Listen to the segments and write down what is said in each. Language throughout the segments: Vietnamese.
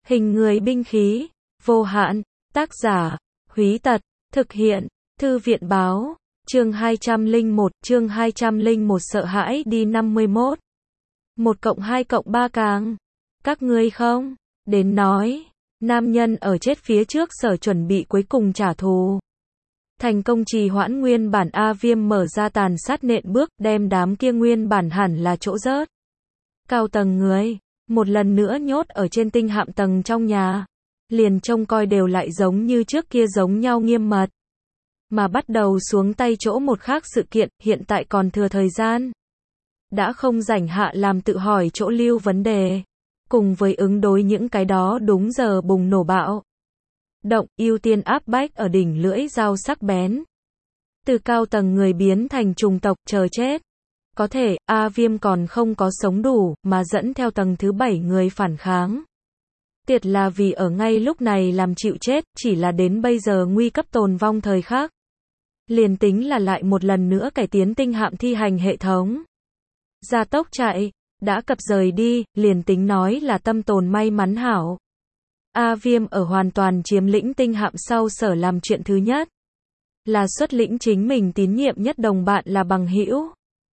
Hình người binh khí, vô hạn, tác giả, Húy Tật, thực hiện, Thư viện báo, chương 201 sợ hãi đi 51. 1+2+3 càng. Các ngươi không, đến nói, nam nhân ở chết phía trước sở chuẩn bị cuối cùng trả thù. Thành công trì hoãn nguyên bản A Viêm mở ra tàn sát nện bước, đem đám kia nguyên bản hẳn là chỗ rớt. Cao tầng người, một lần nữa nhốt ở trên tinh hạm tầng trong nhà. Liền trông coi đều lại giống như trước kia giống nhau nghiêm mật. Mà bắt đầu xuống tay chỗ một khác sự kiện, hiện tại còn thừa thời gian. Đã không rảnh hạ làm tự hỏi chỗ lưu vấn đề. Cùng với ứng đối những cái đó đúng giờ bùng nổ bạo động, ưu tiên áp bách ở đỉnh lưỡi dao sắc bén. Từ cao tầng người biến thành trùng tộc chờ chết. Có thể, A Viêm còn không có sống đủ, mà dẫn theo tầng thứ 7 người phản kháng. Tiệt là vì ở ngay lúc này làm chịu chết, chỉ là đến bây giờ nguy cấp tồn vong thời khắc. Liền tính là lại một lần nữa cải tiến tinh hạm thi hành hệ thống. Gia tốc chạy, đã cập rời đi, liền tính nói là tâm tồn may mắn hảo. A Viêm ở hoàn toàn chiếm lĩnh tinh hạm sau sở làm chuyện thứ nhất. Là xuất lĩnh chính mình tín nhiệm nhất đồng bạn là bằng hữu.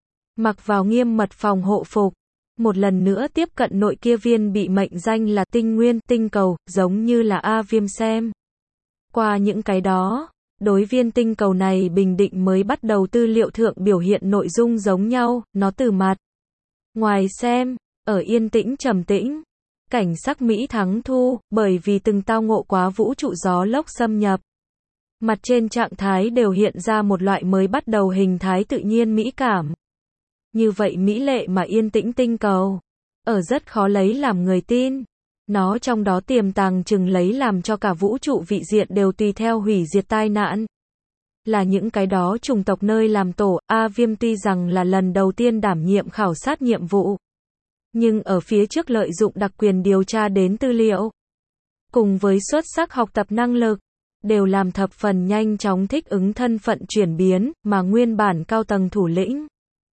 Mặc vào nghiêm mật phòng hộ phục. Một lần nữa tiếp cận nội kia viên bị mệnh danh là tinh nguyên, tinh cầu, giống như là A Viêm xem. Qua những cái đó, đối viên tinh cầu này bình định mới bắt đầu tư liệu thượng biểu hiện nội dung giống nhau, nó từ mặt ngoài xem, ở yên tĩnh trầm tĩnh. Cảnh sắc Mỹ thắng thu, bởi vì từng tao ngộ quá vũ trụ gió lốc xâm nhập. Mặt trên trạng thái đều hiện ra một loại mới bắt đầu hình thái tự nhiên mỹ cảm. Như vậy mỹ lệ mà yên tĩnh tinh cầu. Ở rất khó lấy làm người tin. Nó trong đó tiềm tàng chừng lấy làm cho cả vũ trụ vị diện đều tùy theo hủy diệt tai nạn. Là những cái đó chủng tộc nơi làm tổ, A Viêm tuy rằng là lần đầu tiên đảm nhiệm khảo sát nhiệm vụ. Nhưng ở phía trước lợi dụng đặc quyền điều tra đến tư liệu. Cùng với xuất sắc học tập năng lực. Đều làm thập phần nhanh chóng thích ứng thân phận chuyển biến, mà nguyên bản cao tầng thủ lĩnh.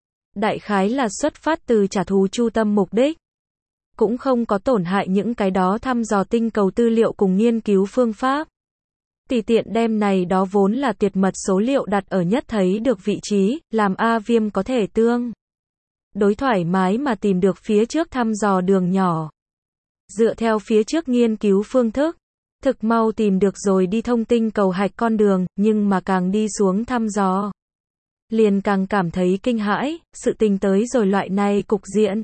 Đại khái là xuất phát từ trả thù chu tâm mục đích. Cũng không có tổn hại những cái đó thăm dò tinh cầu tư liệu cùng nghiên cứu phương pháp. Tùy tiện đem này đó vốn là tuyệt mật số liệu đặt ở nhất thấy được vị trí, làm A Viêm có thể tương đối thoải mái mà tìm được phía trước thăm dò đường nhỏ. Dựa theo phía trước nghiên cứu phương thức, thực mau tìm được rồi đi thông tinh cầu hạch con đường, nhưng mà càng đi xuống thăm dò. Liền càng cảm thấy kinh hãi, sự tình tới rồi loại này cục diện.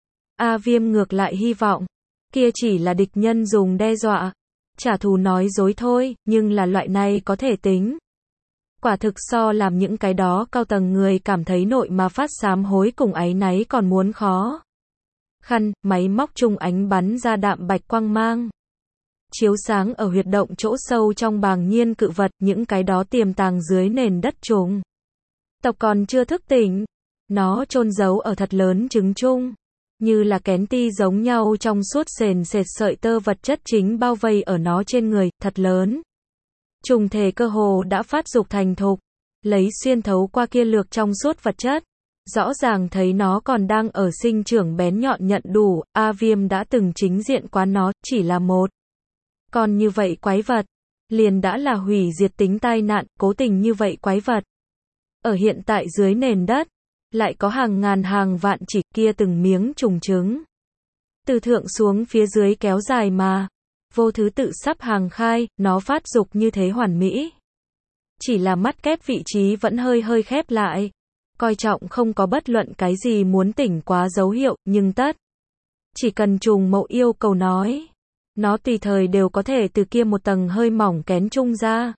A Viêm ngược lại hy vọng, kia chỉ là địch nhân dùng đe dọa, trả thù nói dối thôi, nhưng là loại này có thể tính. Quả thực so làm những cái đó cao tầng người cảm thấy nội mà phát sám hối cùng áy náy còn muốn khó. Khăn, máy móc trung ánh bắn ra đạm bạch quang mang. Chiếu sáng ở huyệt động chỗ sâu trong bàng nhiên cự vật, những cái đó tiềm tàng dưới nền đất trùng. Tộc còn chưa thức tỉnh. Nó chôn giấu ở thật lớn trứng chung. Như là kén ti giống nhau trong suốt sền sệt sợi tơ vật chất chính bao vây ở nó trên người, thật lớn. Trùng thể cơ hồ đã phát dục thành thục. Lấy xuyên thấu qua kia lược trong suốt vật chất. Rõ ràng thấy nó còn đang ở sinh trưởng bén nhọn nhận đủ, A Viêm đã từng chính diện qua nó, chỉ là một. Còn như vậy quái vật. Liền đã là hủy diệt tính tai nạn, cố tình như vậy quái vật. Ở hiện tại dưới nền đất, lại có hàng ngàn hàng vạn chỉ kia từng miếng trùng trứng. Từ thượng xuống phía dưới kéo dài mà. Vô thứ tự sắp hàng khai, nó phát dục như thế hoàn mỹ. Chỉ là mắt kép vị trí vẫn hơi khép lại. Coi trọng không có bất luận cái gì muốn tỉnh quá dấu hiệu, nhưng tất. Chỉ cần trùng mậu yêu cầu nói. Nó tùy thời đều có thể từ kia một tầng hơi mỏng kén chung ra.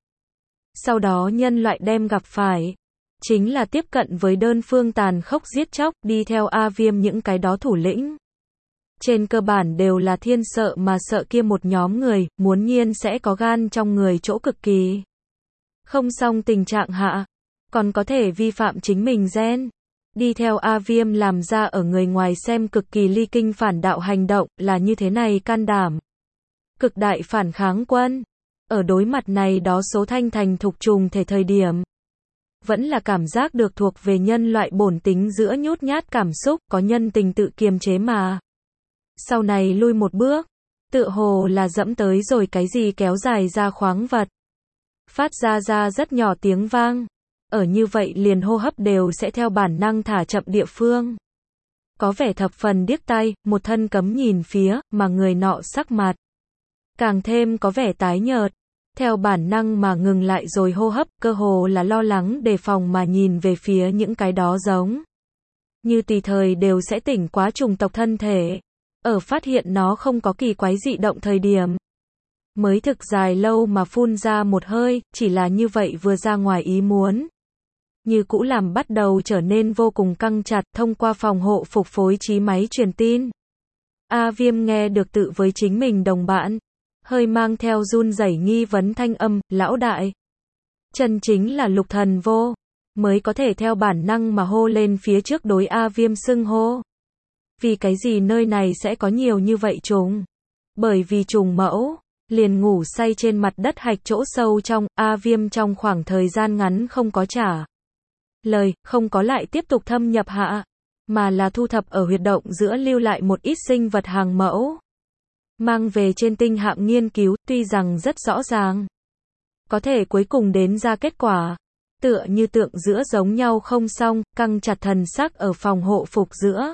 Sau đó nhân loại đem gặp phải. Chính là tiếp cận với đơn phương tàn khốc giết chóc, đi theo A Viêm những cái đó thủ lĩnh. Trên cơ bản đều là thiên sợ mà sợ kia một nhóm người, muốn nhiên sẽ có gan trong người chỗ cực kỳ. Không xong tình trạng hạ, còn có thể vi phạm chính mình gen. Đi theo A Viêm làm ra ở người ngoài xem cực kỳ ly kinh phản đạo hành động, là như thế này can đảm. Cực đại phản kháng quân. Ở đối mặt này đó số thanh thành thục trùng thể thời điểm. Vẫn là cảm giác được thuộc về nhân loại bổn tính giữa nhút nhát cảm xúc, có nhân tình tự kiềm chế mà. Sau này lui một bước, Tựa hồ là dẫm tới rồi cái gì kéo dài ra khoáng vật. Phát ra rất nhỏ tiếng vang. Ở như vậy liền hô hấp đều sẽ theo bản năng thả chậm địa phương. Có vẻ thập phần điếc tai, một thân cấm nhìn phía, mà người nọ sắc mặt càng thêm có vẻ tái nhợt. Theo bản năng mà ngừng lại rồi hô hấp, cơ hồ là lo lắng đề phòng mà nhìn về phía những cái đó giống như tùy thời đều sẽ tỉnh quá trùng tộc thân thể. Ở phát hiện nó không có kỳ quái dị động thời điểm, mới thực dài lâu mà phun ra một hơi, chỉ là như vậy vừa ra ngoài ý muốn. Như cũ làm bắt đầu trở nên vô cùng căng chặt, thông qua phòng hộ phục phối trí máy truyền tin. A Viêm nghe được tự với chính mình đồng bạn, hơi mang theo run rẩy nghi vấn thanh âm, lão đại. Chân chính là Lục Thần Vô, mới có thể theo bản năng mà hô lên phía trước đối A Viêm xưng hô. Vì cái gì nơi này sẽ có nhiều như vậy trùng? Bởi vì trùng mẫu liền ngủ say trên mặt đất hạch chỗ sâu trong, A Viêm trong khoảng thời gian ngắn không có trả lời, không có lại tiếp tục thâm nhập hạ, mà là thu thập ở huyệt động giữa lưu lại một ít sinh vật hàng mẫu. Mang về trên tinh hạm nghiên cứu, tuy rằng rất rõ ràng. Có thể cuối cùng đến ra kết quả. Tựa như tượng giữa giống nhau không xong, căng chặt thần sắc ở phòng hộ phục giữa.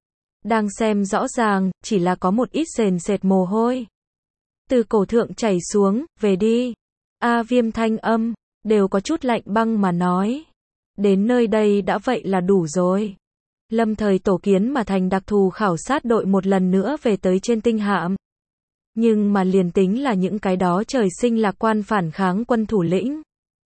Đang xem rõ ràng, chỉ là có một ít sền sệt mồ hôi. Từ cổ thượng chảy xuống, về đi. A Viêm thanh âm, đều có chút lạnh băng mà nói. Đến nơi đây đã vậy là đủ rồi. Lâm thời tổ kiến mà thành đặc thù khảo sát đội một lần nữa về tới trên tinh hạm. Nhưng mà liền tính là những cái đó trời sinh lạc quan phản kháng quân thủ lĩnh.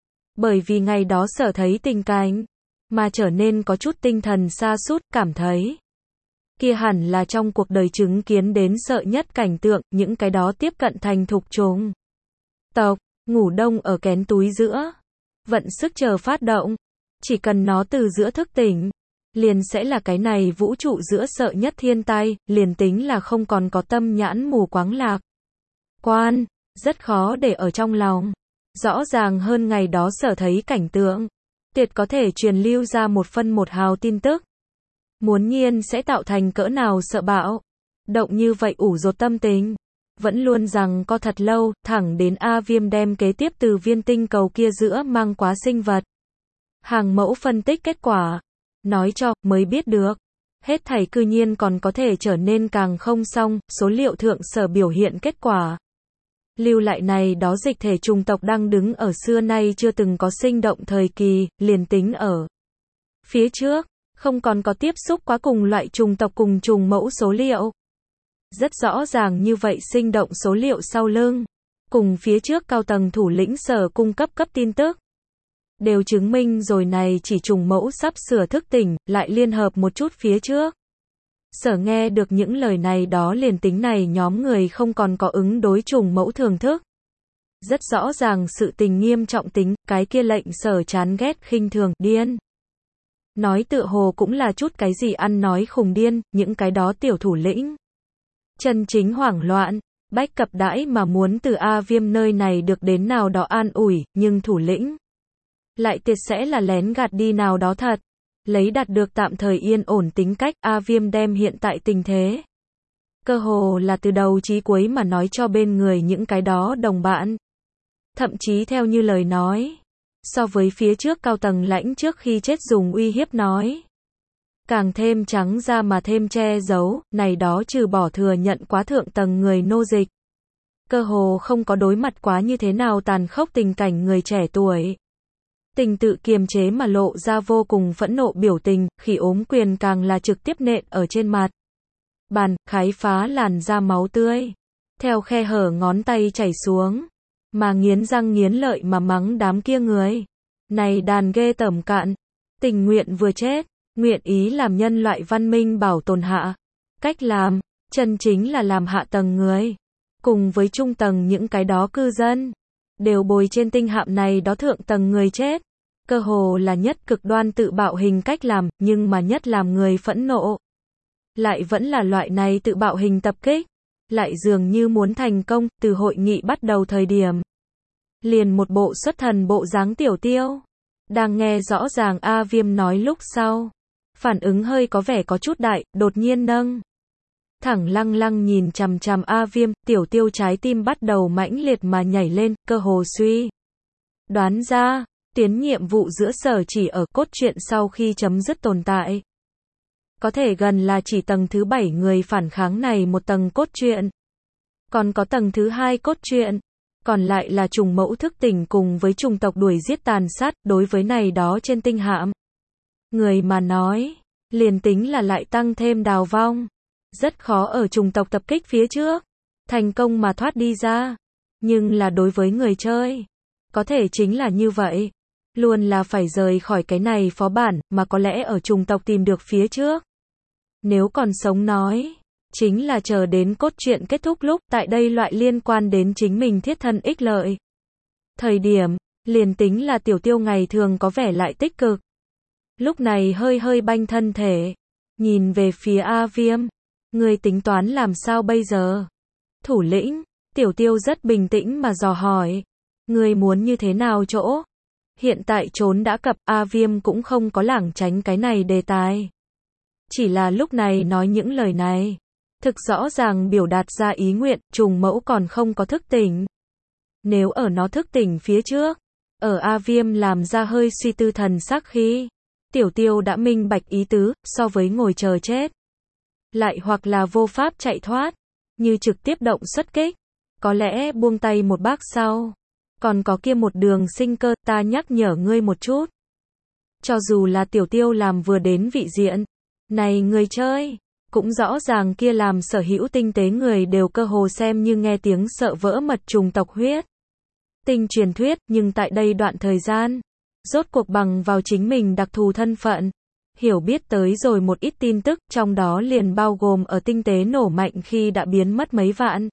Bởi vì ngày đó sở thấy tình cảnh, mà trở nên có chút tinh thần sa sút, cảm thấy. Kia hẳn là trong cuộc đời chứng kiến đến sợ nhất cảnh tượng, những cái đó tiếp cận thành thục trùng tộc, ngủ đông ở kén túi giữa. Vận sức chờ phát động. Chỉ cần nó từ giữa thức tỉnh, liền sẽ là cái này vũ trụ giữa sợ nhất thiên tai, liền tính là không còn có tâm nhãn mù quáng lạc quan, rất khó để ở trong lòng. Rõ ràng hơn ngày đó sở thấy cảnh tượng, tuyệt có thể truyền lưu ra một phân một hào tin tức. Muốn nhiên sẽ tạo thành cỡ nào sợ bạo, động như vậy ủ rột tâm tình. Vẫn luôn rằng có thật lâu, thẳng đến A Viêm đem kế tiếp từ viên tinh cầu kia giữa mang quá sinh vật. Hàng mẫu phân tích kết quả, nói cho, mới biết được. Hết thảy cư nhiên còn có thể trở nên càng không xong, số liệu thượng sở biểu hiện kết quả. Lưu lại này đó dịch thể trùng tộc đang đứng ở xưa nay chưa từng có sinh động thời kỳ, liền tính ở phía trước, không còn có tiếp xúc quá cùng loại trùng tộc cùng trùng mẫu số liệu. Rất rõ ràng như vậy sinh động số liệu sau lưng, cùng phía trước cao tầng thủ lĩnh sở cung cấp tin tức. Đều chứng minh rồi này chỉ trùng mẫu sắp sửa thức tỉnh, lại liên hợp một chút phía trước. Sở nghe được những lời này đó liền tính này nhóm người không còn có ứng đối trùng mẫu thường thức. Rất rõ ràng sự tình nghiêm trọng tính, cái kia lệnh sở chán ghét khinh thường, điên. Nói tựa hồ cũng là chút cái gì ăn nói khùng điên, những cái đó tiểu thủ lĩnh. Chân chính hoảng loạn, bách cập đãi mà muốn từ A Viêm nơi này được đến nào đó an ủi, nhưng thủ lĩnh lại tuyệt sẽ là lén gạt đi nào đó thật. Lấy đạt được tạm thời yên ổn tính cách, A Viêm đem hiện tại tình thế. Cơ hồ là từ đầu chí cuối mà nói cho bên người những cái đó đồng bạn. Thậm chí theo như lời nói. So với phía trước cao tầng lãnh trước khi chết dùng uy hiếp nói. Càng thêm trắng ra mà thêm che giấu, này đó trừ bỏ thừa nhận quá thượng tầng người nô dịch. Cơ hồ không có đối mặt quá như thế nào tàn khốc tình cảnh người trẻ tuổi. Tình tự kiềm chế mà lộ ra vô cùng phẫn nộ biểu tình, khi ốm quyền càng là trực tiếp nện ở trên mặt bàn, khái phá làn da máu tươi. Theo khe hở ngón tay chảy xuống, mà nghiến răng nghiến lợi mà mắng đám kia người. Này đàn ghê tởm cạn, tình nguyện vừa chết, nguyện ý làm nhân loại văn minh bảo tồn hạ. Cách làm, chân chính là làm hạ tầng người. Cùng với trung tầng những cái đó cư dân. Đều bồi trên tinh hạm này đó thượng tầng người chết. Cơ hồ là nhất cực đoan tự bạo hình cách làm, nhưng mà nhất làm người phẫn nộ. Lại vẫn là loại này tự bạo hình tập kích. Lại dường như muốn thành công, từ hội nghị bắt đầu thời điểm. Liền một bộ xuất thần bộ dáng tiểu tiêu. Đang nghe rõ ràng A Viêm nói lúc sau. Phản ứng hơi có vẻ có chút đại, đột nhiên nâng thẳng lăng lăng nhìn chằm chằm A Viêm, Tiểu Tiêu trái tim bắt đầu mãnh liệt mà nhảy lên, cơ hồ suy đoán ra, tuyến nhiệm vụ giữa Sở Chỉ ở cốt truyện sau khi chấm dứt tồn tại. Có thể gần là chỉ tầng thứ 7 người phản kháng này một tầng cốt truyện. Còn có tầng thứ 2 cốt truyện, còn lại là trùng mẫu thức tỉnh cùng với trùng tộc đuổi giết tàn sát, đối với này đó trên tinh hạm. Người mà nói, liền tính là lại tăng thêm đào vong, rất khó ở trùng tộc tập kích phía trước, thành công mà thoát đi ra. Nhưng là đối với người chơi, có thể chính là như vậy. Luôn là phải rời khỏi cái này phó bản, mà có lẽ ở trùng tộc tìm được phía trước. Nếu còn sống nói, chính là chờ đến cốt truyện kết thúc lúc, tại đây loại liên quan đến chính mình thiết thân ích lợi. Thời điểm, liền tính là Tiểu Tiêu ngày thường có vẻ lại tích cực. Lúc này hơi hơi banh thân thể, nhìn về phía A Viêm. Ngươi tính toán làm sao bây giờ? Thủ lĩnh, Tiểu Tiêu rất bình tĩnh mà dò hỏi. Ngươi muốn như thế nào chỗ? Hiện tại trốn đã cập, A Viêm cũng không có lảng tránh cái này đề tài. Chỉ là lúc này nói những lời này, thực rõ ràng biểu đạt ra ý nguyện, trùng mẫu còn không có thức tỉnh. Nếu ở nó thức tỉnh phía trước, ở A Viêm làm ra hơi suy tư thần sắc khi, Tiểu Tiêu đã minh bạch ý tứ, so với ngồi chờ chết. Lại hoặc là vô pháp chạy thoát, như trực tiếp động xuất kích, có lẽ buông tay một bác sau. Còn có kia một đường sinh cơ, ta nhắc nhở ngươi một chút. Cho dù là Tiểu Tiêu làm vừa đến vị diện, này người chơi, cũng rõ ràng kia làm sở hữu tinh tế người đều cơ hồ xem như nghe tiếng sợ vỡ mật trùng tộc huyết. Tinh truyền thuyết, nhưng tại đây đoạn thời gian, rốt cuộc bằng vào chính mình đặc thù thân phận, hiểu biết tới rồi một ít tin tức, trong đó liền bao gồm ở tinh tế nổ mạnh khi đã biến mất mấy vạn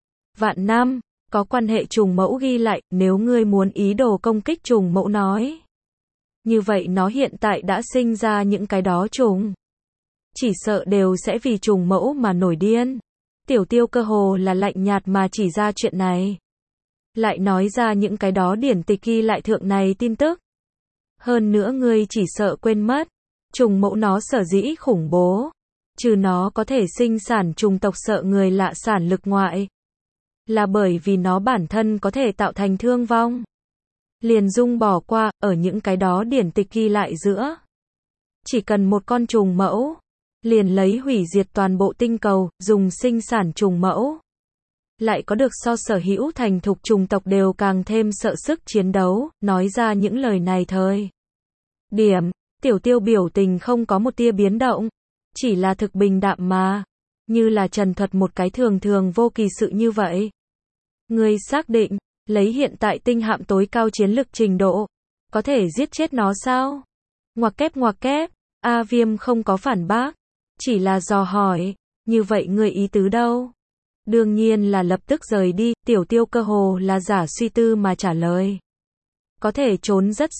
năm, có quan hệ trùng mẫu ghi lại, nếu ngươi muốn ý đồ công kích trùng mẫu nói. Như vậy nó hiện tại đã sinh ra những cái đó trùng. Chỉ sợ đều sẽ vì trùng mẫu mà nổi điên. Tiểu Tiêu cơ hồ là lạnh nhạt mà chỉ ra chuyện này. Lại nói ra những cái đó điển tịch ghi lại thượng này tin tức. Hơn nữa ngươi chỉ sợ quên mất. Trùng mẫu nó sở dĩ khủng bố. Trừ nó có thể sinh sản trùng tộc sợ người lạ sản lực ngoại. Là bởi vì nó bản thân có thể tạo thành thương vong. Liền dung bỏ qua, ở những cái đó điển tịch ghi lại giữa. Chỉ cần một con trùng mẫu, liền lấy hủy diệt toàn bộ tinh cầu, dùng sinh sản trùng mẫu. Lại có được so sở hữu thành thục trùng tộc đều càng thêm sợ sức chiến đấu, nói ra những lời này thời điểm, Tiểu Tiêu biểu tình không có một tia biến động, chỉ là thực bình đạm mà, như là trần thuật một cái thường thường vô kỳ sự như vậy. Ngươi xác định, lấy hiện tại tinh hạm tối cao chiến lực trình độ, có thể giết chết nó sao? Ngoặc kép, A Viêm không có phản bác, chỉ là dò hỏi, như vậy ngươi ý tứ đâu? Đương nhiên là lập tức rời đi, Tiểu Tiêu cơ hồ là giả suy tư mà trả lời. Có thể trốn rất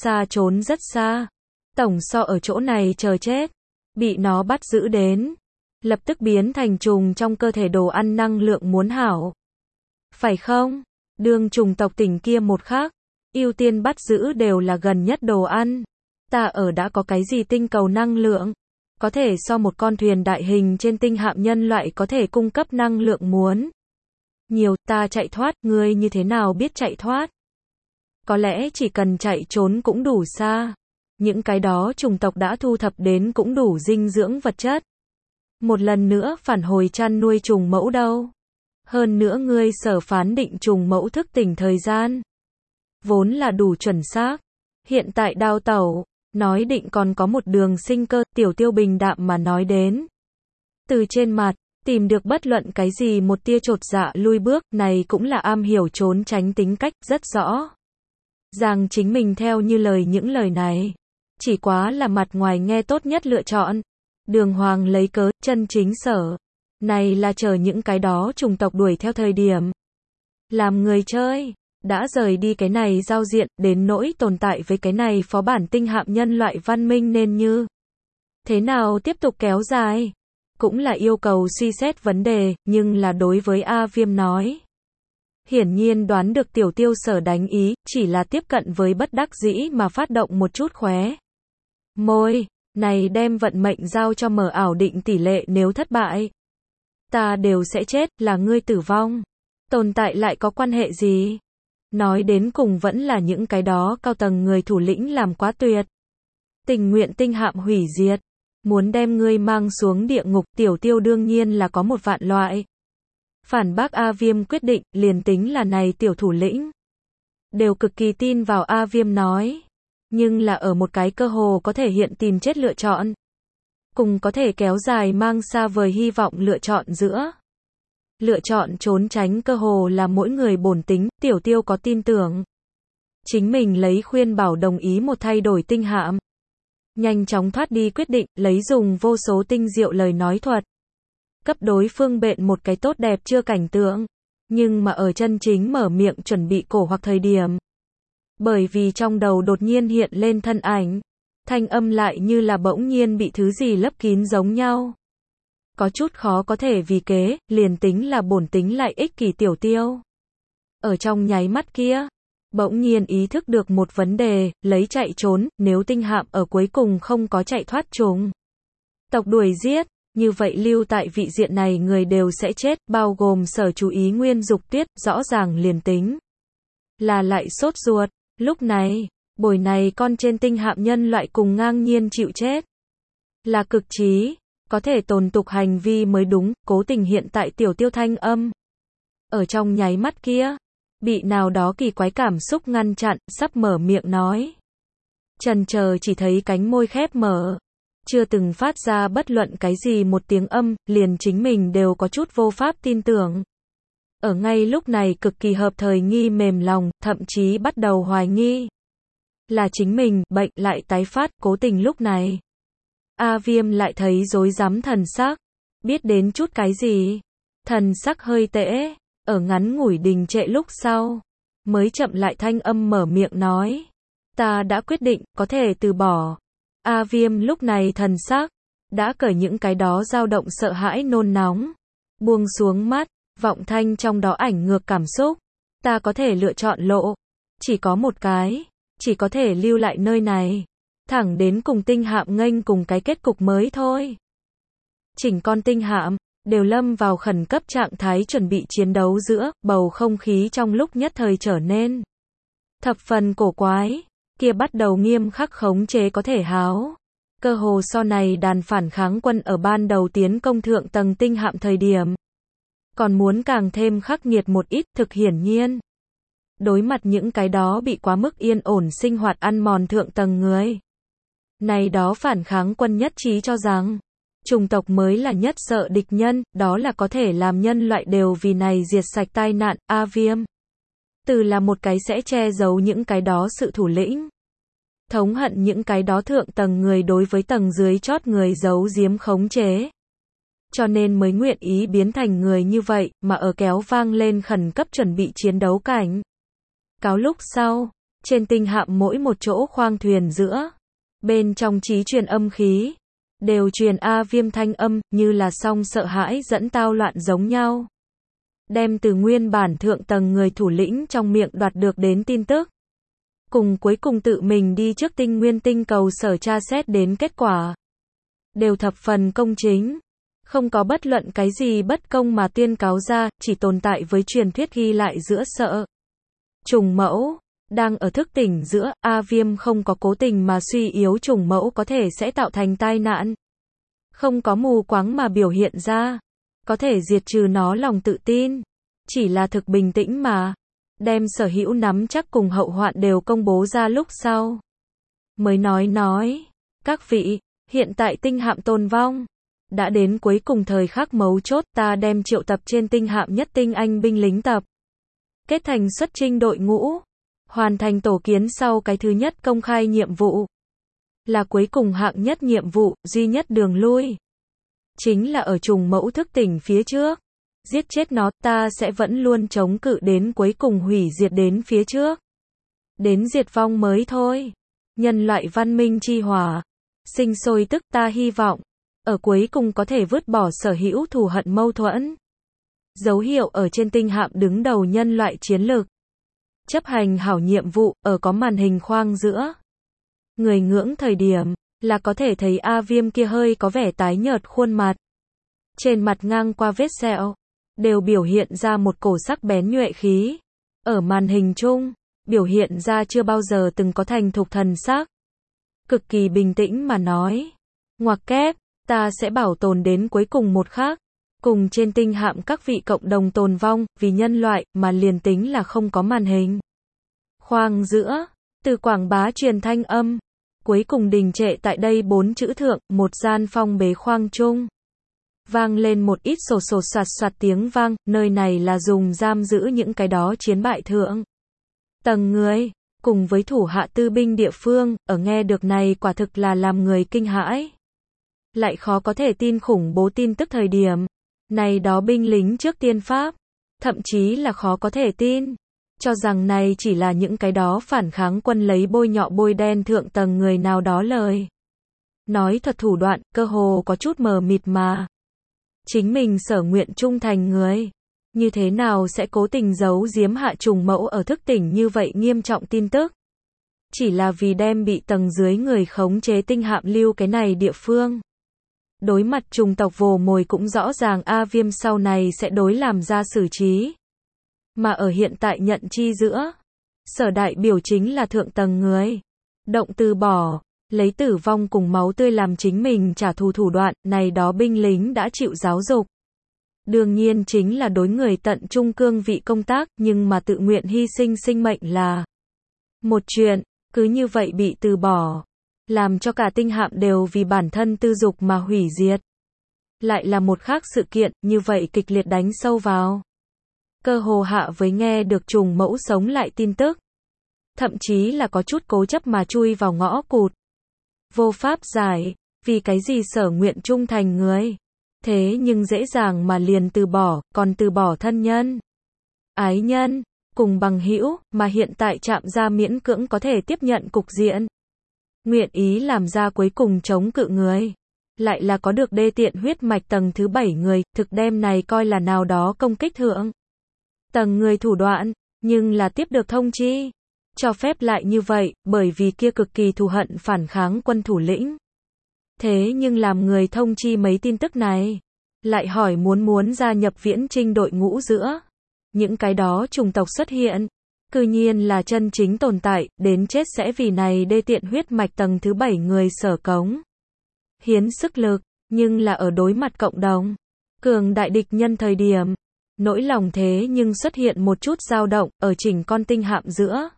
xa. Tổng so ở chỗ này chờ chết, bị nó bắt giữ đến, lập tức biến thành trùng trong cơ thể đồ ăn năng lượng muốn hảo. Phải không? Đương trùng tộc tỉnh kia một khắc, ưu tiên bắt giữ đều là gần nhất đồ ăn. Ta ở đã có cái gì tinh cầu năng lượng, có thể so một con thuyền đại hình trên tinh hạm nhân loại có thể cung cấp năng lượng muốn. Nhiều, ta chạy thoát, ngươi như thế nào biết chạy thoát? Có lẽ chỉ cần chạy trốn cũng đủ xa. Những cái đó trùng tộc đã thu thập đến cũng đủ dinh dưỡng vật chất. Một lần nữa phản hồi chăn nuôi trùng mẫu đâu. Hơn nữa ngươi sở phán định trùng mẫu thức tỉnh thời gian. Vốn là đủ chuẩn xác. Hiện tại đào tẩu, nói định còn có một đường sinh cơ, Tiểu Tiêu bình đạm mà nói đến. Từ trên mặt, tìm được bất luận cái gì một tia chột dạ lui bước, này cũng là am hiểu trốn tránh tính cách, rất rõ. Rằng chính mình theo như lời những lời này. Chỉ quá là mặt ngoài nghe tốt nhất lựa chọn. Đường hoàng lấy cớ, chân chính sở. Này là chờ những cái đó trùng tộc đuổi theo thời điểm. Làm người chơi, đã rời đi cái này giao diện, đến nỗi tồn tại với cái này phó bản tinh hạm nhân loại văn minh nên như. Thế nào tiếp tục kéo dài? Cũng là yêu cầu suy xét vấn đề, nhưng là đối với A Viêm nói. Hiển nhiên đoán được Tiểu Tiêu sở đánh ý, chỉ là tiếp cận với bất đắc dĩ mà phát động một chút khóe môi, này đem vận mệnh giao cho mở ảo định tỷ lệ nếu thất bại. ta đều sẽ chết, là ngươi tử vong. Tồn tại lại có quan hệ gì? Nói đến cùng vẫn là những cái đó cao tầng người thủ lĩnh làm quá tuyệt. Tình nguyện tinh hạm hủy diệt. Muốn đem ngươi mang xuống địa ngục, Tiểu Tiêu đương nhiên là có một vạn loại. Phản bác A Viêm quyết định, liền tính là này tiểu thủ lĩnh. Đều cực kỳ tin vào A Viêm nói. Nhưng là ở một cái cơ hồ có thể hiện tìm chết lựa chọn. Cùng có thể kéo dài mang xa vời hy vọng lựa chọn giữa. Lựa chọn trốn tránh cơ hồ là mỗi người bổn tính, Tiểu Tiêu có tin tưởng. Chính mình lấy khuyên bảo đồng ý một thay đổi tinh hạm. Nhanh chóng thoát đi quyết định, lấy dùng vô số tinh diệu lời nói thuật. Cấp đối phương bện một cái tốt đẹp chưa cảnh tượng. Nhưng mà ở chân chính mở miệng chuẩn bị cổ hoặc thời điểm. Bởi vì trong đầu đột nhiên hiện lên thân ảnh. Thanh âm lại như là bỗng nhiên bị thứ gì lấp kín giống nhau. Có chút khó có thể vì kế, liền tính là bổn tính lại ích kỷ Tiểu Tiêu. Ở trong nháy mắt kia, bỗng nhiên ý thức được một vấn đề, lấy chạy trốn, nếu tinh hạm ở cuối cùng không có chạy thoát trùng. Tộc đuổi giết, như vậy lưu tại vị diện này người đều sẽ chết, bao gồm Sở chú ý Nguyên Dục Tuyết, rõ ràng liền tính. Là lại sốt ruột, lúc này, buổi này con trên tinh hạm nhân loại cùng ngang nhiên chịu chết. Là cực trí, có thể tồn tục hành vi mới đúng, cố tình hiện tại Tiểu Tiêu thanh âm. Ở trong nháy mắt kia, bị nào đó kỳ quái cảm xúc ngăn chặn, sắp mở miệng nói. Chần chờ chỉ thấy cánh môi khép mở. Chưa từng phát ra bất luận cái gì một tiếng âm, liền chính mình đều có chút vô pháp tin tưởng. Ở ngay lúc này cực kỳ hợp thời nghi mềm lòng, thậm chí bắt đầu hoài nghi. Là chính mình, bệnh lại tái phát, cố tình lúc này. A Viêm lại thấy rối rắm thần sắc. Biết đến chút cái gì? Thần sắc hơi tễ. Ở ngắn ngủi đình trệ lúc sau. Mới chậm lại thanh âm mở miệng nói. Ta đã quyết định, có thể từ bỏ. A Viêm lúc này thần sắc. Đã cởi những cái đó dao động sợ hãi nôn nóng. Buông xuống mắt. Vọng thanh trong đó ảnh ngược cảm xúc. Ta có thể lựa chọn lộ. Chỉ có một cái. Chỉ có thể lưu lại nơi này. Thẳng đến cùng tinh hạm nghênh cùng cái kết cục mới thôi. Chỉnh con tinh hạm, đều lâm vào khẩn cấp trạng thái chuẩn bị chiến đấu giữa, bầu không khí trong lúc nhất thời trở nên thập phần cổ quái, kia bắt đầu nghiêm khắc khống chế có thể háo. Cơ hồ so này đàn phản kháng quân ở ban đầu tiến công thượng tầng tinh hạm thời điểm. Còn muốn càng thêm khắc nghiệt một ít, thực hiển nhiên. Đối mặt những cái đó bị quá mức yên ổn sinh hoạt ăn mòn thượng tầng người. Này đó phản kháng quân nhất trí cho rằng, chủng tộc mới là nhất sợ địch nhân, đó là có thể làm nhân loại đều vì này diệt sạch tai nạn, A Viêm. Từ là một cái sẽ che giấu những cái đó sự thủ lĩnh. Thống hận những cái đó thượng tầng người đối với tầng dưới chót người giấu giếm khống chế. Cho nên mới nguyện ý biến thành người như vậy, mà ở kéo vang lên khẩn cấp chuẩn bị chiến đấu cảnh. Cáo lúc sau, trên tinh hạm mỗi một chỗ khoang thuyền giữa. Bên trong trí truyền âm khí, đều truyền A Viêm thanh âm, như là song sợ hãi dẫn tao loạn giống nhau. Đem từ nguyên bản thượng tầng người thủ lĩnh trong miệng đoạt được đến tin tức. Cùng cuối cùng tự mình đi trước tinh nguyên tinh cầu sở tra xét đến kết quả. Đều thập phần công chính. Không có bất luận cái gì bất công mà tuyên cáo ra, chỉ tồn tại với truyền thuyết ghi lại giữa sợ. Trùng mẫu. Đang ở thức tỉnh giữa, A Viêm không có cố tình mà suy yếu trùng mẫu có thể sẽ tạo thành tai nạn. Không có mù quáng mà biểu hiện ra. Có thể diệt trừ nó lòng tự tin. Chỉ là thực bình tĩnh mà. Đem sở hữu nắm chắc cùng hậu hoạn đều công bố ra lúc sau. Mới nói. Các vị, hiện tại tinh hạm tồn vong. Đã đến cuối cùng thời khắc mấu chốt, ta đem triệu tập trên tinh hạm nhất tinh anh binh lính tập. Kết thành xuất chinh đội ngũ. Hoàn thành tổ kiến sau cái thứ nhất công khai nhiệm vụ. Là cuối cùng hạng nhất nhiệm vụ, duy nhất đường lui. Chính là ở trùng mẫu thức tỉnh phía trước. Giết chết nó, ta sẽ vẫn luôn chống cự đến cuối cùng hủy diệt đến phía trước. Đến diệt vong mới thôi. Nhân loại văn minh chi hỏa. Sinh sôi tức ta hy vọng. Ở cuối cùng có thể vứt bỏ sở hữu thù hận mâu thuẫn. Dấu hiệu ở trên tinh hạm đứng đầu nhân loại chiến lược. Chấp hành hảo nhiệm vụ, ở có màn hình khoang giữa. Người ngưỡng thời điểm, là có thể thấy A Viêm kia hơi có vẻ tái nhợt khuôn mặt. trên mặt ngang qua vết sẹo, đều biểu hiện ra một cổ sắc bén nhuệ khí. Ở màn hình chung, biểu hiện ra chưa bao giờ từng có thành thục thần sắc. Cực kỳ bình tĩnh mà nói. Ngoặc kép, ta sẽ bảo tồn đến cuối cùng một khắc. Cùng trên tinh hạm các vị cộng đồng tồn vong, vì nhân loại, mà liền tính là không có màn hình. Khoang giữa, từ quảng bá truyền thanh âm. Cuối cùng đình trệ tại đây 4 chữ thượng, một gian phong bế khoang chung. Vang lên một ít sột sột soạt soạt tiếng vang, nơi này là dùng giam giữ những cái đó chiến bại thượng tầng người, cùng với thủ hạ tư binh địa phương, ở nghe được này quả thực là làm người kinh hãi. Lại khó có thể tin khủng bố tin tức thời điểm. Này đó binh lính trước tiên pháp, thậm chí là khó có thể tin. Cho rằng này chỉ là những cái đó phản kháng quân lấy bôi nhọ bôi đen thượng tầng người nào đó lời. Nói thật thủ đoạn, cơ hồ có chút mờ mịt mà. Chính mình sở nguyện trung thành người. Như thế nào sẽ cố tình giấu giếm hạ trùng mẫu ở thức tỉnh như vậy nghiêm trọng tin tức. Chỉ là vì đem bị tầng dưới người khống chế tinh hạm lưu cái này địa phương. Đối mặt trùng tộc vồ mồi cũng rõ ràng A Viêm sau này sẽ đối làm ra xử trí. Mà ở hiện tại nhận chi giữa, sở đại biểu chính là thượng tầng người. Động từ bỏ, lấy tử vong cùng máu tươi làm chính mình trả thù thủ đoạn, này đó binh lính đã chịu giáo dục. Đương nhiên chính là đối người tận trung cương vị công tác, nhưng mà tự nguyện hy sinh sinh mệnh là một chuyện, cứ như vậy bị từ bỏ. Làm cho cả tinh hạm đều vì bản thân tư dục mà hủy diệt. Lại là một khác sự kiện, như vậy kịch liệt đánh sâu vào. Cơ hồ hạ với nghe được trùng mẫu sống lại tin tức. Thậm chí là có chút cố chấp mà chui vào ngõ cụt. Vô pháp giải, vì cái gì sở nguyện trung thành người. Thế nhưng dễ dàng mà liền từ bỏ, còn từ bỏ thân nhân. Ái nhân, cùng bằng hữu mà hiện tại chạm ra miễn cưỡng có thể tiếp nhận cục diện. Nguyện ý làm ra cuối cùng chống cự người. Lại là có được đê tiện huyết mạch tầng thứ 7 người, thực đem này coi là nào đó công kích thượng tầng người thủ đoạn, nhưng là tiếp được thông chi. Cho phép lại như vậy, bởi vì kia cực kỳ thù hận phản kháng quân thủ lĩnh. Thế nhưng làm người thông chi mấy tin tức này, lại hỏi muốn gia nhập viễn trinh đội ngũ giữa. Những cái đó chủng tộc xuất hiện, cư nhiên là chân chính tồn tại, đến chết sẽ vì này đê tiện huyết mạch tầng thứ 7 người sở cống. Hiến sức lực, nhưng là ở đối mặt cộng đồng, cường đại địch nhân thời điểm, nỗi lòng thế nhưng xuất hiện một chút dao động, ở chỉnh con tinh hạm giữa.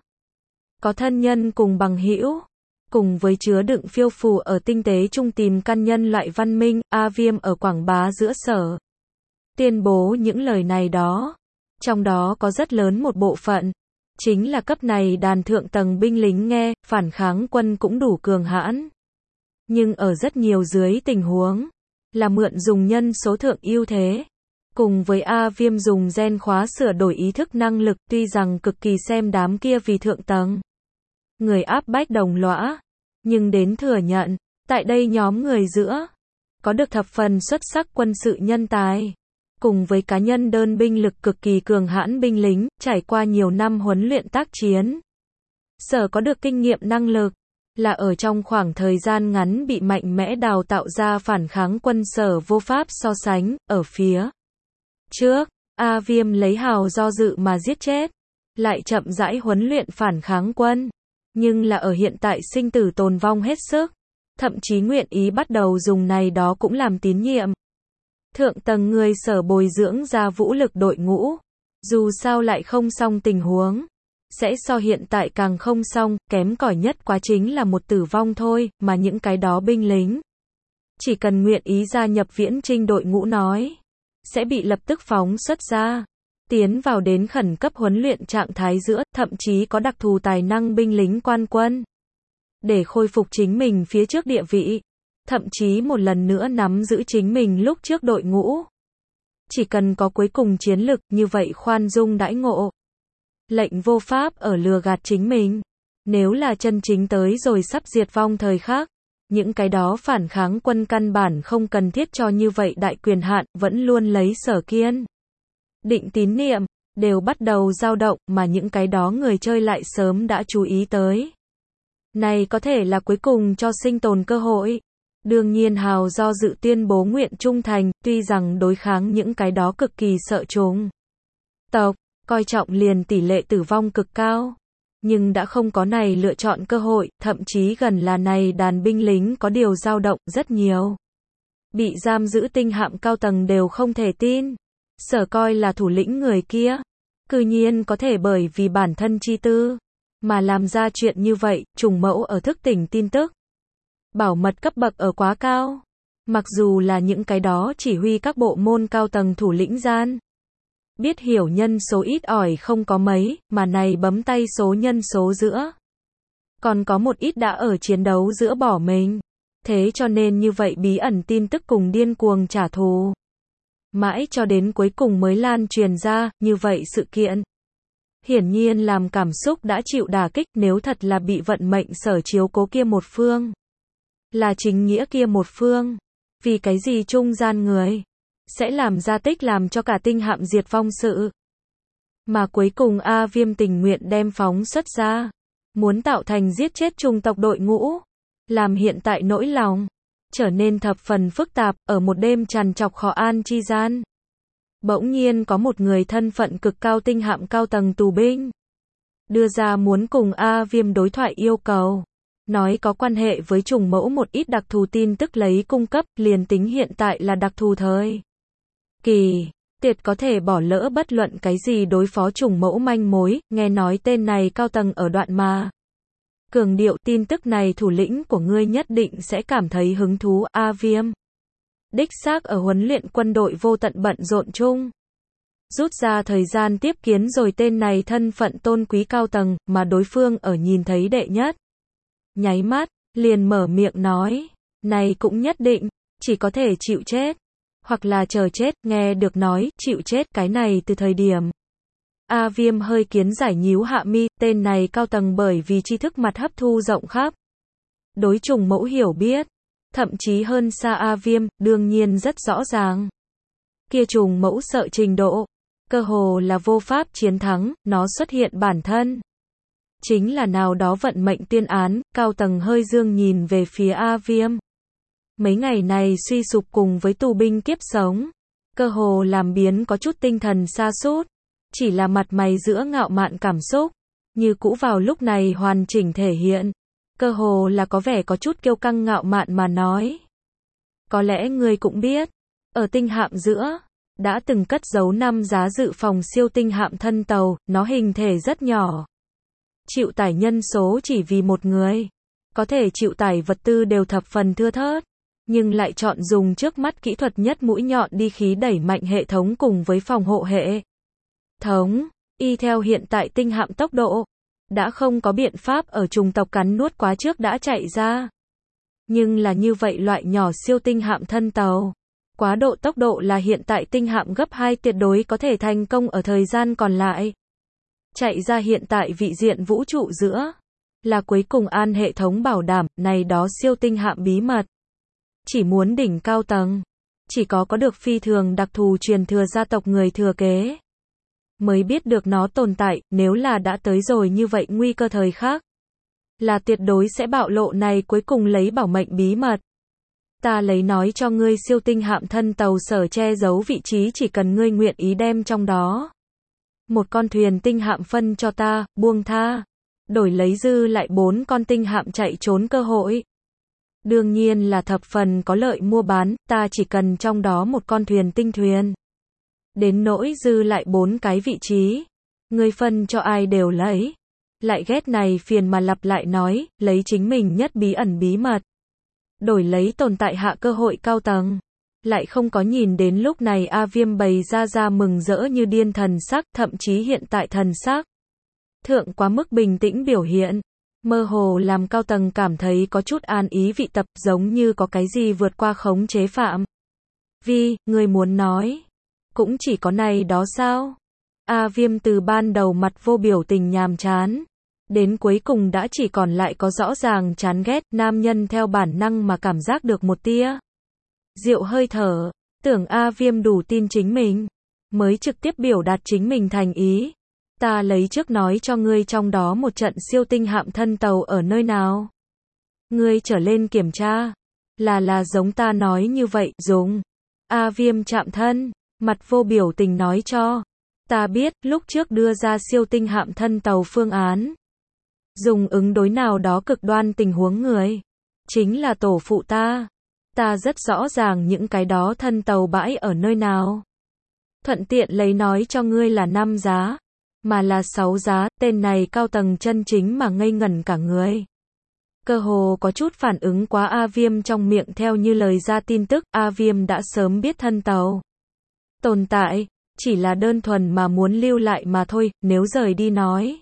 Có thân nhân cùng bằng hữu, cùng với chứa đựng phiêu phù ở tinh tế trung tìm căn nhân loại văn minh, A Viêm ở quảng bá giữa sở. Tuyên bố những lời này đó, trong đó có rất lớn một bộ phận, chính là cấp này đàn thượng tầng binh lính nghe, phản kháng quân cũng đủ cường hãn. Nhưng ở rất nhiều dưới tình huống, là mượn dùng nhân số thượng ưu thế. Cùng với A Viêm dùng gen khóa sửa đổi ý thức năng lực tuy rằng cực kỳ xem đám kia vì thượng tầng. Người áp bách đồng lõa, nhưng đến thừa nhận, tại đây nhóm người giữa, có được thập phần xuất sắc quân sự nhân tài. Cùng với cá nhân đơn binh lực cực kỳ cường hãn binh lính, trải qua nhiều năm huấn luyện tác chiến. Sở có được kinh nghiệm năng lực, là ở trong khoảng thời gian ngắn bị mạnh mẽ đào tạo ra phản kháng quân sở vô pháp so sánh, ở phía trước, A Viêm lấy hào do dự mà giết chết, lại chậm rãi huấn luyện phản kháng quân, nhưng là ở hiện tại sinh tử tồn vong hết sức, thậm chí nguyện ý bắt đầu dùng này đó cũng làm tín nhiệm. Thượng tầng người sở bồi dưỡng ra vũ lực đội ngũ, dù sao lại không xong tình huống, sẽ so hiện tại càng không xong, kém cỏi nhất quá chính là một tử vong thôi, mà những cái đó binh lính, chỉ cần nguyện ý gia nhập viễn trinh đội ngũ nói, sẽ bị lập tức phóng xuất ra, tiến vào đến khẩn cấp huấn luyện trạng thái giữa, thậm chí có đặc thù tài năng binh lính quan quân, để khôi phục chính mình phía trước địa vị, thậm chí một lần nữa nắm giữ chính mình lúc trước đội ngũ. Chỉ cần có cuối cùng chiến lực, như vậy khoan dung đãi ngộ. Lệnh vô pháp ở lừa gạt chính mình. Nếu là chân chính tới rồi sắp diệt vong thời khắc, những cái đó phản kháng quân căn bản không cần thiết cho như vậy đại quyền hạn, vẫn luôn lấy sở kiên định tín niệm, đều bắt đầu dao động, mà những cái đó người chơi lại sớm đã chú ý tới. Này có thể là cuối cùng cho sinh tồn cơ hội. Đương nhiên Hào do dự tuyên bố nguyện trung thành, tuy rằng đối kháng những cái đó cực kỳ sợ chủng tộc, coi trọng liền tỷ lệ tử vong cực cao. Nhưng đã không có này lựa chọn cơ hội, thậm chí gần là này đàn binh lính có điều dao động rất nhiều. Bị giam giữ tinh hạm cao tầng đều không thể tin. Sở coi là thủ lĩnh người kia, cư nhiên có thể bởi vì bản thân chi tư, mà làm ra chuyện như vậy, trùng mẫu ở thức tỉnh tin tức. Bảo mật cấp bậc ở quá cao. Mặc dù là những cái đó chỉ huy các bộ môn cao tầng thủ lĩnh gian. Biết hiểu nhân số ít ỏi không có mấy, mà này bấm tay số nhân số giữa. Còn có một ít đã ở chiến đấu giữa bỏ mình. Thế cho nên như vậy bí ẩn tin tức cùng điên cuồng trả thù. Mãi cho đến cuối cùng mới lan truyền ra, như vậy sự kiện. Hiển nhiên làm cảm xúc đã chịu đả kích, nếu thật là bị vận mệnh sở chiếu cố kia một phương. Là chính nghĩa kia một phương. Vì cái gì trung gian người sẽ làm ra tích làm cho cả tinh hạm diệt vong sự. Mà cuối cùng A Viêm tình nguyện đem phóng xuất ra. Muốn tạo thành giết chết chủng tộc đội ngũ. Làm hiện tại nỗi lòng trở nên thập phần phức tạp, ở một đêm trằn trọc khó an chi gian. Bỗng nhiên có một người thân phận cực cao tinh hạm cao tầng tù binh. Đưa ra muốn cùng A Viêm đối thoại yêu cầu. Nói có quan hệ với trùng mẫu một ít đặc thù tin tức lấy cung cấp, liền tính hiện tại là đặc thù thời kỳ, tuyệt có thể bỏ lỡ bất luận cái gì đối phó trùng mẫu manh mối, nghe nói tên này cao tầng ở đoạn mà. Cường điệu tin tức này thủ lĩnh của ngươi nhất định sẽ cảm thấy hứng thú, A Viêm. Đích xác ở huấn luyện quân đội vô tận bận rộn chung. Rút ra thời gian tiếp kiến rồi tên này thân phận tôn quý cao tầng, mà đối phương ở nhìn thấy đệ nhất. Nháy mắt, liền mở miệng nói, này cũng nhất định, chỉ có thể chịu chết. Hoặc là chờ chết, nghe được nói, chịu chết cái này từ thời điểm. A Viêm hơi kiến giải nhíu hạ mi, tên này cao tầng bởi vì tri thức mặt hấp thu rộng khắp. Đối trùng mẫu hiểu biết, thậm chí hơn xa A Viêm, đương nhiên rất rõ ràng. Kia trùng mẫu sợ trình độ, cơ hồ là vô pháp chiến thắng, nó xuất hiện bản thân. Chính là nào đó vận mệnh tuyên án, cao tầng hơi dương nhìn về phía A Viêm. Mấy ngày này suy sụp cùng với tù binh kiếp sống, cơ hồ làm biến có chút tinh thần sa sút. Chỉ là mặt mày giữa ngạo mạn cảm xúc, như cũ vào lúc này hoàn chỉnh thể hiện. Cơ hồ là có vẻ có chút kiêu căng ngạo mạn mà nói. Có lẽ ngươi cũng biết, ở tinh hạm giữa, đã từng cất giấu 5 giá dự phòng siêu tinh hạm thân tàu, nó hình thể rất nhỏ. Chịu tải nhân số chỉ vì một người. Có thể chịu tải vật tư đều thập phần thưa thớt. Nhưng lại chọn dùng trước mắt kỹ thuật nhất mũi nhọn đi khí đẩy mạnh hệ thống cùng với phòng hộ hệ thống, y theo hiện tại tinh hạm tốc độ, đã không có biện pháp ở trùng tộc cắn nuốt quá trước đã chạy ra. Nhưng là như vậy loại nhỏ siêu tinh hạm thân tàu, quá độ tốc độ là hiện tại tinh hạm gấp 2 tuyệt đối có thể thành công ở thời gian còn lại. Chạy ra hiện tại vị diện vũ trụ giữa, là cuối cùng an hệ thống bảo đảm, này đó siêu tinh hạm bí mật. Chỉ muốn đỉnh cao tầng, chỉ có được phi thường đặc thù truyền thừa gia tộc người thừa kế. Mới biết được nó tồn tại, nếu là đã tới rồi như vậy nguy cơ thời khắc. Là tuyệt đối sẽ bạo lộ này cuối cùng lấy bảo mệnh bí mật. Ta lấy nói cho ngươi siêu tinh hạm thân tàu sở che giấu vị trí chỉ cần ngươi nguyện ý đem trong đó. Một con thuyền tinh hạm phân cho ta, buông tha. Đổi lấy dư lại 4 con tinh hạm chạy trốn cơ hội. Đương nhiên là thập phần có lợi mua bán, ta chỉ cần trong đó một con thuyền tinh thuyền. Đến nỗi dư lại 4 cái vị trí. Ngươi phân cho ai đều lấy. Lại ghét này phiền mà lặp lại nói, lấy chính mình nhất bí ẩn bí mật. Đổi lấy tồn tại hạ cơ hội cao tầng. Lại không có nhìn đến lúc này A Viêm bày ra mừng rỡ như điên thần sắc, thậm chí hiện tại thần sắc. Thượng quá mức bình tĩnh biểu hiện. Mơ hồ làm cao tầng cảm thấy có chút an ý vị tập giống như có cái gì vượt qua khống chế phạm. Vi, người muốn nói. Cũng chỉ có này đó sao? A Viêm từ ban đầu mặt vô biểu tình nhàm chán. Đến cuối cùng đã chỉ còn lại có rõ ràng chán ghét, nam nhân theo bản năng mà cảm giác được một tia rượu hơi thở, tưởng A Viêm đủ tin chính mình, mới trực tiếp biểu đạt chính mình thành ý. Ta lấy trước nói cho ngươi trong đó một trận siêu tinh hạm thân tàu ở nơi nào. Ngươi trở lên kiểm tra, Là giống ta nói như vậy, dùng. A Viêm chạm thân, mặt vô biểu tình nói cho. Ta biết, lúc trước đưa ra siêu tinh hạm thân tàu phương án. Dùng ứng đối nào đó cực đoan tình huống người. Chính là tổ phụ ta. Ta rất rõ ràng những cái đó thân tàu bãi ở nơi nào. Thuận tiện lấy nói cho ngươi là 5 giá. Mà là 6 giá, tên này cao tầng chân chính mà ngây ngẩn cả người. Cơ hồ có chút phản ứng quá A Viêm trong miệng theo như lời ra tin tức, A Viêm đã sớm biết thân tàu tồn tại, chỉ là đơn thuần mà muốn lưu lại mà thôi, nếu rời đi nói.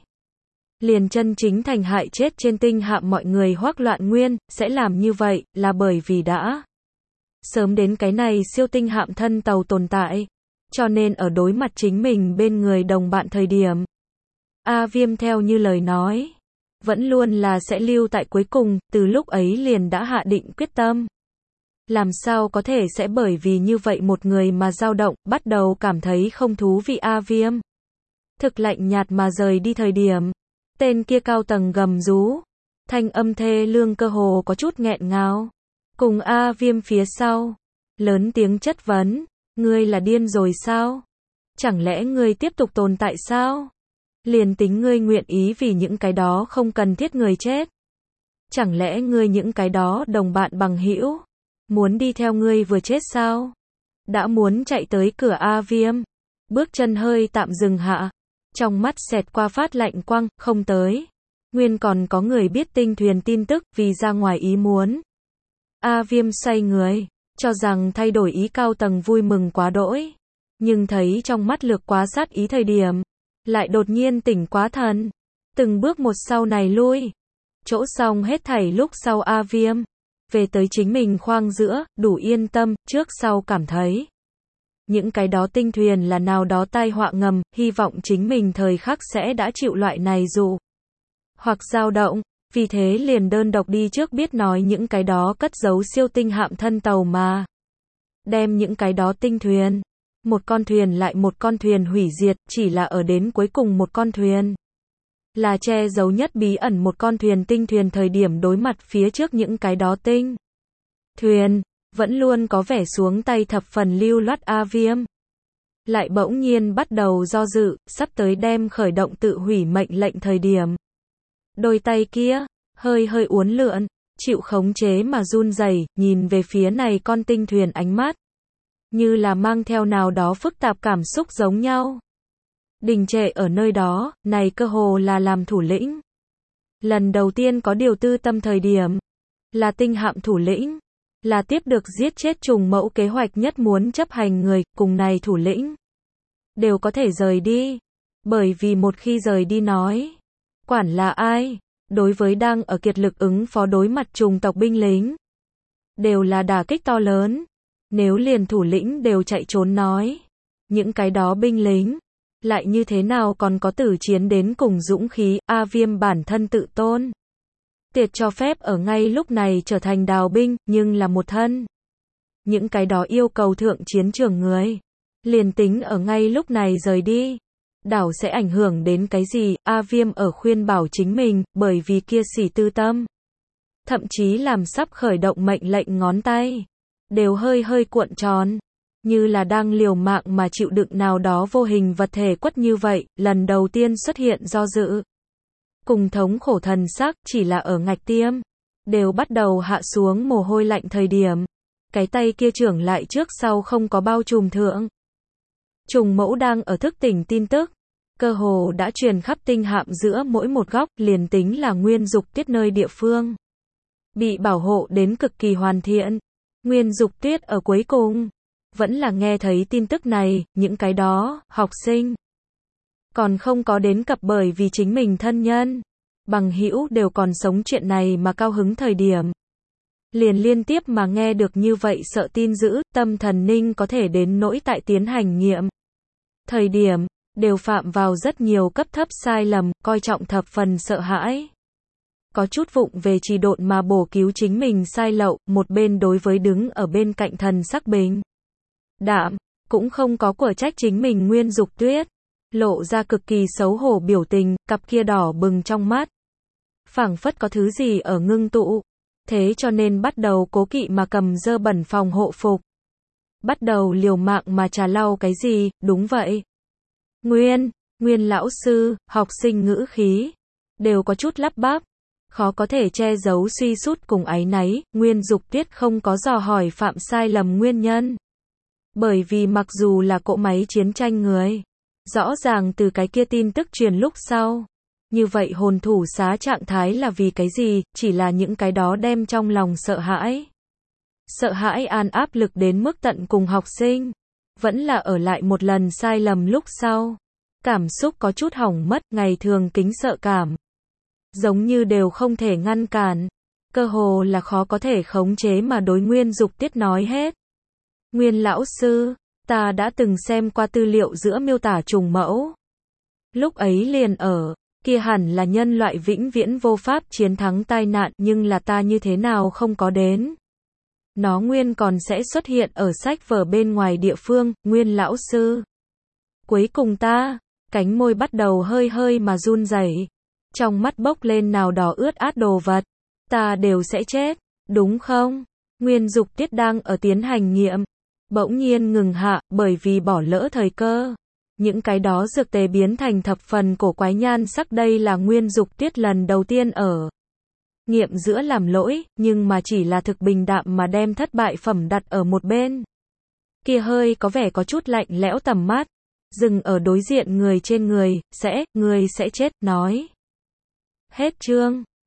Liền chân chính thành hại chết trên tinh hạm mọi người Hoắc Loạn Nguyên, sẽ làm như vậy, là bởi vì đã sớm đến cái này siêu tinh hạm thân tàu tồn tại, cho nên ở đối mặt chính mình bên người đồng bạn thời điểm. A Viêm theo như lời nói, vẫn luôn là sẽ lưu tại cuối cùng, từ lúc ấy liền đã hạ định quyết tâm. Làm sao có thể sẽ bởi vì như vậy một người mà dao động, bắt đầu cảm thấy không thú vị A Viêm. Thực lạnh nhạt mà rời đi thời điểm. Tên kia cao tầng gầm rú. Thanh âm thê lương cơ hồ có chút nghẹn ngào. Cùng A Viêm phía sau. Lớn tiếng chất vấn. Ngươi là điên rồi sao? Chẳng lẽ ngươi tiếp tục tồn tại sao? Liền tính ngươi nguyện ý vì những cái đó không cần thiết người chết. Chẳng lẽ ngươi những cái đó đồng bạn bằng hữu muốn đi theo ngươi vừa chết sao? Đã muốn chạy tới cửa A Viêm. Bước chân hơi tạm dừng hạ. Trong mắt xẹt qua phát lạnh quang, không tới. Nguyên còn có người biết tinh thuyền tin tức vì ra ngoài ý muốn. A Viêm xoay người, cho rằng thay đổi ý cao tầng vui mừng quá đỗi. Nhưng thấy trong mắt lược quá sát ý thời điểm. Lại đột nhiên tỉnh quá thần. Từng bước một sau này lui. Chỗ xong hết thảy lúc sau A Viêm. Về tới chính mình khoang giữa, đủ yên tâm, trước sau cảm thấy. Những cái đó tinh thuyền là nào đó tai họa ngầm, hy vọng chính mình thời khắc sẽ đã chịu loại này dụ. Hoặc dao động, vì thế liền đơn độc đi trước biết nói những cái đó cất giấu siêu tinh hạm thân tàu mà. Đem những cái đó tinh thuyền. Một con thuyền lại một con thuyền hủy diệt, chỉ là ở đến cuối cùng một con thuyền. Là che giấu nhất bí ẩn một con thuyền tinh thuyền thời điểm đối mặt phía trước những cái đó tinh thuyền. Vẫn luôn có vẻ xuống tay thập phần lưu loát A Viêm. Lại bỗng nhiên bắt đầu do dự, sắp tới đem khởi động tự hủy mệnh lệnh thời điểm. Đôi tay kia, hơi uốn lượn, chịu khống chế mà run rẩy, nhìn về phía này con tinh thuyền ánh mắt. Như là mang theo nào đó phức tạp cảm xúc giống nhau. Đình trệ ở nơi đó, này cơ hồ là làm thủ lĩnh. Lần đầu tiên có điều tư tâm thời điểm. Là tinh hạm thủ lĩnh. Là tiếp được giết chết trùng mẫu kế hoạch nhất muốn chấp hành người, cùng này thủ lĩnh. Đều có thể rời đi. Bởi vì một khi rời đi nói. Quản là ai? Đối với đang ở kiệt lực ứng phó đối mặt trùng tộc binh lính. Đều là đả kích to lớn. Nếu liền thủ lĩnh đều chạy trốn nói. Những cái đó binh lính. Lại như thế nào còn có tử chiến đến cùng dũng khí, A Viêm bản thân tự tôn. Tiệt cho phép ở ngay lúc này trở thành đào binh, nhưng là một thân. Những cái đó yêu cầu thượng chiến trường người. Liền tính ở ngay lúc này rời đi. Đảo sẽ ảnh hưởng đến cái gì, A Viêm ở khuyên bảo chính mình, bởi vì kia sỉ tư tâm. Thậm chí làm sắp khởi động mệnh lệnh ngón tay. Đều hơi cuộn tròn. Như là đang liều mạng mà chịu đựng nào đó vô hình vật thể quất như vậy, lần đầu tiên xuất hiện do dự. Cùng thống khổ thần sắc, chỉ là ở ngạch tiêm. Đều bắt đầu hạ xuống mồ hôi lạnh thời điểm. Cái tay kia trưởng lại trước sau không có bao trùm thượng. Trùng mẫu đang ở thức tỉnh tin tức. Cơ hồ đã truyền khắp tinh hạm giữa mỗi một góc, liền tính là nguyên dục tiết nơi địa phương. Bị bảo hộ đến cực kỳ hoàn thiện. Nguyên dục tiết ở cuối cùng. Vẫn là nghe thấy tin tức này, những cái đó, học sinh. Còn không có đến cập bởi vì chính mình thân nhân. Bằng hữu đều còn sống chuyện này mà cao hứng thời điểm. Liền liên tiếp mà nghe được như vậy sợ tin dữ, tâm thần ninh có thể đến nỗi tại tiến hành nghiệm. Thời điểm, đều phạm vào rất nhiều cấp thấp sai lầm, coi trọng thập phần sợ hãi. Có chút vụng về trì độn mà bổ cứu chính mình sai lậu, một bên đối với đứng ở bên cạnh thần sắc bình. Đạm, cũng không có của trách chính mình Nguyên Dục Tuyết. Lộ ra cực kỳ xấu hổ biểu tình, cặp kia đỏ bừng trong mắt. Phảng phất có thứ gì ở ngưng tụ. Thế cho nên bắt đầu cố kỵ mà cầm dơ bẩn phòng hộ phục. Bắt đầu liều mạng mà trà lau cái gì, đúng vậy. Nguyên lão sư, học sinh ngữ khí, đều có chút lắp bắp. Khó có thể che giấu suy sút cùng áy náy, Nguyên Dục Tiết không có dò hỏi phạm sai lầm nguyên nhân. Bởi vì mặc dù là cỗ máy chiến tranh người, rõ ràng từ cái kia tin tức truyền lúc sau. Như vậy hồn thủ xá trạng thái là vì cái gì, chỉ là những cái đó đem trong lòng sợ hãi. Sợ hãi an áp lực đến mức tận cùng học sinh. Vẫn là ở lại một lần sai lầm lúc sau. Cảm xúc có chút hỏng mất, ngày thường kính sợ cảm. Giống như đều không thể ngăn cản. Cơ hồ là khó có thể khống chế mà đối Nguyên Dục Tiết nói hết. Nguyên lão sư, ta đã từng xem qua tư liệu giữa miêu tả trùng mẫu. Lúc ấy liền ở, kia hẳn là nhân loại vĩnh viễn vô pháp chiến thắng tai nạn, nhưng là ta như thế nào không có đến. Nó nguyên còn sẽ xuất hiện ở sách vở bên ngoài địa phương, Nguyên lão sư. Cuối cùng ta, cánh môi bắt đầu hơi hơi mà run rẩy, trong mắt bốc lên nào đó ướt át đồ vật. Ta đều sẽ chết, đúng không? Nguyên Dục Tiết đang ở tiến hành nghiệm. Bỗng nhiên ngừng hạ, bởi vì bỏ lỡ thời cơ. Những cái đó dược tề biến thành thập phần cổ quái nhan sắc, đây là Nguyên Dục Tiết lần đầu tiên ở nghiệm giữa làm lỗi, nhưng mà chỉ là thực bình đạm mà đem thất bại phẩm đặt ở một bên. Kia hơi có vẻ có chút lạnh lẽo tầm mắt, dừng ở đối diện người trên người, người sẽ chết, nói. Hết chương.